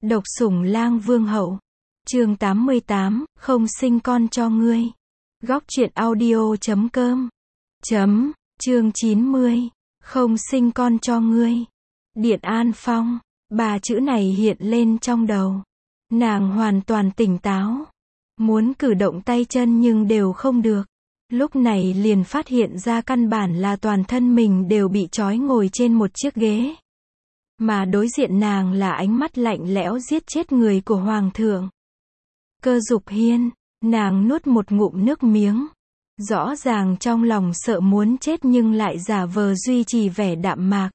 Độc sủng lang vương hậu. Chương 88, không sinh con cho ngươi. Góc truyện audio.com. Chương 90, không sinh con cho ngươi. Điện An Phong. Ba chữ này hiện lên trong đầu. Nàng hoàn toàn tỉnh táo. Muốn cử động tay chân nhưng đều không được. Lúc này liền phát hiện ra căn bản là toàn thân mình đều bị trói ngồi trên một chiếc ghế. Mà đối diện nàng là ánh mắt lạnh lẽo giết chết người của Hoàng thượng. Cơ Dục Hiên, nàng nuốt một ngụm nước miếng. Rõ ràng trong lòng sợ muốn chết nhưng lại giả vờ duy trì vẻ đạm mạc.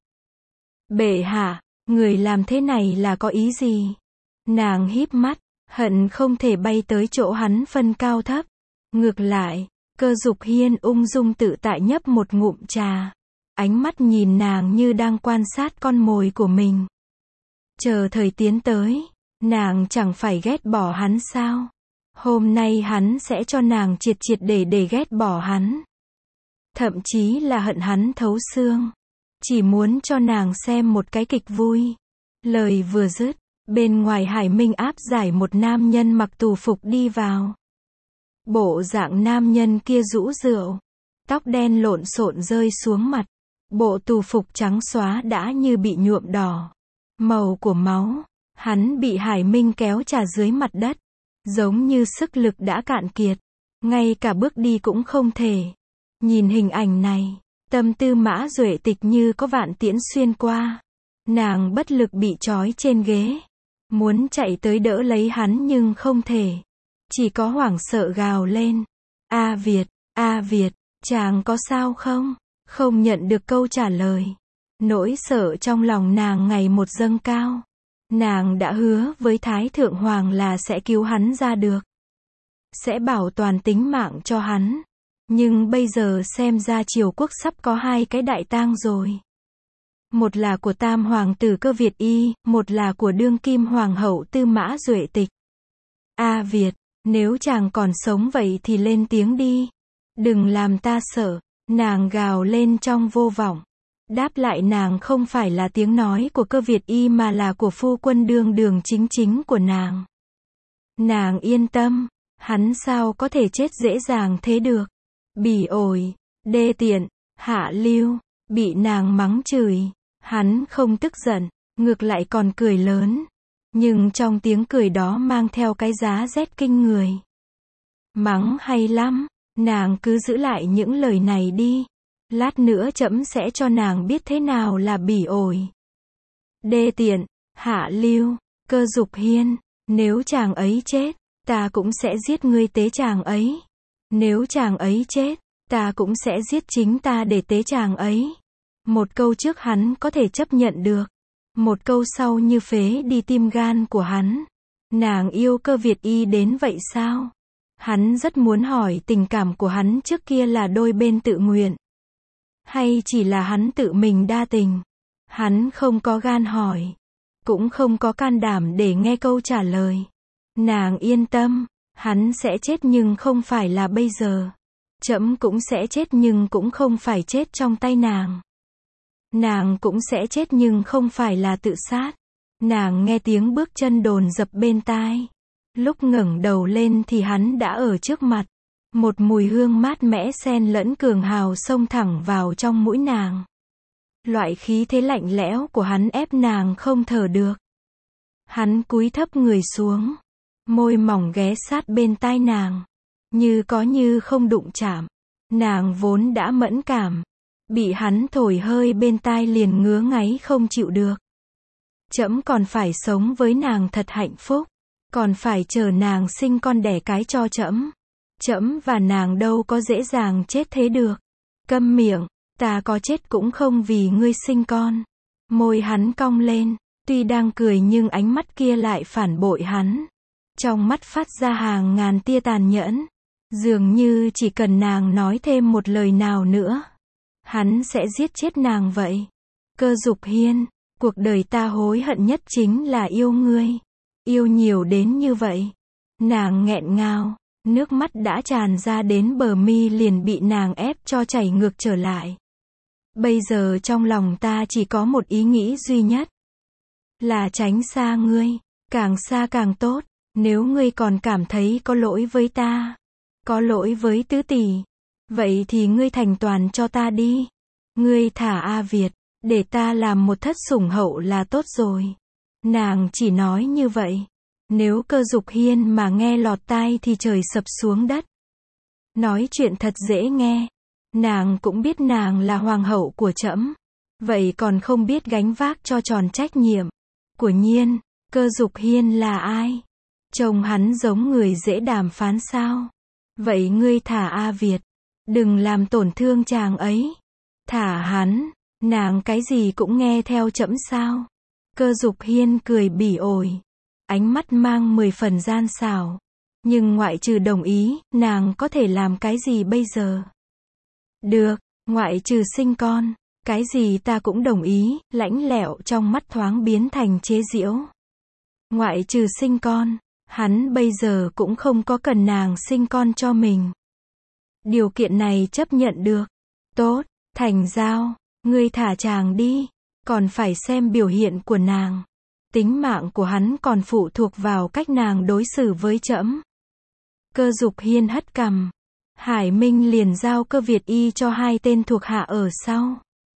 Bệ hạ, người làm thế này là có ý gì? Nàng híp mắt, hận không thể bay tới chỗ hắn phân cao thấp. Ngược lại, Cơ Dục Hiên ung dung tự tại nhấp một ngụm trà. Ánh mắt nhìn nàng như đang quan sát con mồi của mình. Chờ thời tiến tới, nàng chẳng phải ghét bỏ hắn sao? Hôm nay hắn sẽ cho nàng triệt triệt để ghét bỏ hắn. Thậm chí là hận hắn thấu xương. Chỉ muốn cho nàng xem một cái kịch vui. Lời vừa dứt, bên ngoài Hải Minh áp giải một nam nhân mặc tù phục đi vào. Bộ dạng nam nhân kia rũ rượu, tóc đen lộn xộn rơi xuống mặt. Bộ tù phục trắng xóa đã như bị nhuộm đỏ. Màu của máu. Hắn bị Hải Minh kéo trả dưới mặt đất. Giống như sức lực đã cạn kiệt. Ngay cả bước đi cũng không thể. Nhìn hình ảnh này, tâm tư Mã Duệ Tịch như có vạn tiễn xuyên qua. Nàng bất lực bị trói trên ghế. Muốn chạy tới đỡ lấy hắn nhưng không thể. Chỉ có hoảng sợ gào lên. A Việt, chàng có sao không? Không nhận được câu trả lời. Nỗi sợ trong lòng nàng ngày một dâng cao. Nàng đã hứa với Thái Thượng Hoàng là sẽ cứu hắn ra được. Sẽ bảo toàn tính mạng cho hắn. Nhưng bây giờ xem ra triều quốc sắp có hai cái đại tang rồi. Một là của Tam Hoàng tử Cơ Việt Y, một là của đương kim Hoàng hậu Tư Mã Duệ Tịch. A Việt, nếu chàng còn sống vậy thì lên tiếng đi. Đừng làm ta sợ. Nàng gào lên trong vô vọng. Đáp lại nàng không phải là tiếng nói của Cơ Việt Y mà là của phu quân đương đường chính của nàng. Nàng yên tâm, hắn sao có thể chết dễ dàng thế được. Bỉ ổi, đê tiện, hạ lưu, bị nàng mắng chửi. Hắn không tức giận, ngược lại còn cười lớn. Nhưng trong tiếng cười đó mang theo cái giá rét kinh người. Mắng hay lắm. Nàng cứ giữ lại những lời này đi. Lát nữa trẫm sẽ cho nàng biết thế nào là bỉ ổi. Đê tiện, hạ lưu, Cơ Dục Hiên, nếu chàng ấy chết, ta cũng sẽ giết ngươi tế chàng ấy. Nếu chàng ấy chết, ta cũng sẽ giết chính ta để tế chàng ấy. Một câu trước hắn có thể chấp nhận được. Một câu sau như phế đi tim gan của hắn. Nàng yêu Cơ Việt Y đến vậy sao? Hắn rất muốn hỏi tình cảm của hắn trước kia là đôi bên tự nguyện. Hay chỉ là hắn tự mình đa tình. Hắn không có gan hỏi. Cũng không có can đảm để nghe câu trả lời. Nàng yên tâm. Hắn sẽ chết nhưng không phải là bây giờ. Trẫm cũng sẽ chết nhưng cũng không phải chết trong tay nàng. Nàng cũng sẽ chết nhưng không phải là tự sát. Nàng nghe tiếng bước chân đồn dập bên tai. Lúc ngẩng đầu lên thì hắn đã ở trước mặt. Một mùi hương mát mẻ xen lẫn cường hào xông thẳng vào trong mũi nàng. Loại khí thế lạnh lẽo của hắn ép nàng không thở được. Hắn cúi thấp người xuống. Môi mỏng ghé sát bên tai nàng. Như có như không đụng chạm. Nàng vốn đã mẫn cảm. Bị hắn thổi hơi bên tai liền ngứa ngáy không chịu được. Trẫm còn phải sống với nàng thật hạnh phúc. Còn phải chờ nàng sinh con đẻ cái cho trẫm. Trẫm và nàng đâu có dễ dàng chết thế được. Câm miệng, ta có chết cũng không vì ngươi sinh con. Môi hắn cong lên, tuy đang cười nhưng ánh mắt kia lại phản bội hắn. Trong mắt phát ra hàng ngàn tia tàn nhẫn. Dường như chỉ cần nàng nói thêm một lời nào nữa, hắn sẽ giết chết nàng vậy. Cơ Dục Hiên, cuộc đời ta hối hận nhất chính là yêu ngươi. Yêu nhiều đến như vậy. Nàng nghẹn ngào, nước mắt đã tràn ra đến bờ mi liền bị nàng ép cho chảy ngược trở lại. Bây giờ trong lòng ta chỉ có một ý nghĩ duy nhất. Là tránh xa ngươi. Càng xa càng tốt, nếu ngươi còn cảm thấy có lỗi với ta, có lỗi với tứ tỷ, vậy thì ngươi thành toàn cho ta đi. Ngươi thả A Việt, để ta làm một thất sủng hậu là tốt rồi. Nàng chỉ nói như vậy. Nếu Cơ Dục Hiên mà nghe lọt tai thì trời sập xuống đất. Nói chuyện thật dễ nghe. Nàng cũng biết nàng là hoàng hậu của trẫm, vậy còn không biết gánh vác cho tròn trách nhiệm. Của nhiên, Cơ Dục Hiên là ai? Trông hắn giống người dễ đàm phán sao? Vậy ngươi thả A Việt, đừng làm tổn thương chàng ấy. Thả hắn, nàng cái gì cũng nghe theo trẫm sao? Cơ Dục Hiên cười bỉ ổi, ánh mắt mang 10 phần gian xảo. Nhưng ngoại trừ đồng ý, nàng có thể làm cái gì bây giờ? Được, ngoại trừ sinh con, cái gì ta cũng đồng ý, lãnh lẹo trong mắt thoáng biến thành chế giễu. Ngoại trừ sinh con, hắn bây giờ cũng không có cần nàng sinh con cho mình. Điều kiện này chấp nhận được. Tốt, thành giao, ngươi thả chàng đi, còn phải xem biểu hiện của nàng. Tính mạng của hắn còn phụ thuộc vào cách nàng đối xử với trẫm. Cơ Dục Hiên hất cằm. Hải Minh liền giao Cơ Việt Y cho 2 tên thuộc hạ ở sau.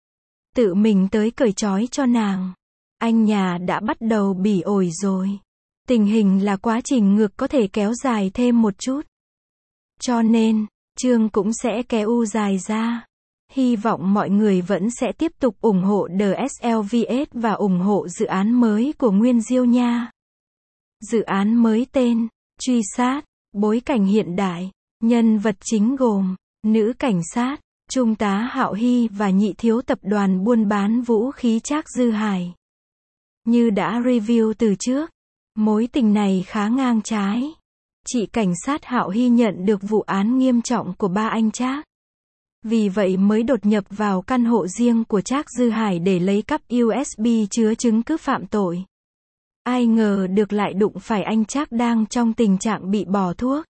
Tự mình tới cởi trói cho nàng. Anh nhà đã bắt đầu bỉ ổi rồi. Tình hình là quá trình ngược có thể kéo dài thêm một chút. Cho nên, chương cũng sẽ kéo dài ra. Hy vọng mọi người vẫn sẽ tiếp tục ủng hộ The SLVS và ủng hộ dự án mới của Nguyên Diêu nha. Dự án mới tên, Truy sát, bối cảnh hiện đại, nhân vật chính gồm, nữ cảnh sát, trung tá Hạo Hy và nhị thiếu tập đoàn buôn bán vũ khí Trác Dư Hải. Như đã review từ trước, mối tình này khá ngang trái. Chị cảnh sát Hạo Hy nhận được vụ án nghiêm trọng của ba anh Trác. Vì vậy mới đột nhập vào căn hộ riêng của Trác Dư Hải để lấy cắp USB chứa chứng cứ phạm tội. Ai ngờ được lại đụng phải anh Trác đang trong tình trạng bị bỏ thuốc.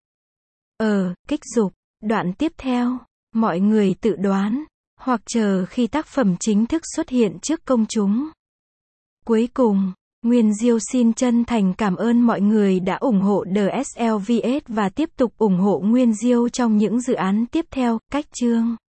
Kích dục. Đoạn tiếp theo, mọi người tự đoán, hoặc chờ khi tác phẩm chính thức xuất hiện trước công chúng. Cuối cùng, Nguyên Diêu xin chân thành cảm ơn mọi người đã ủng hộ The SLVS và tiếp tục ủng hộ Nguyên Diêu trong những dự án tiếp theo. Cách chương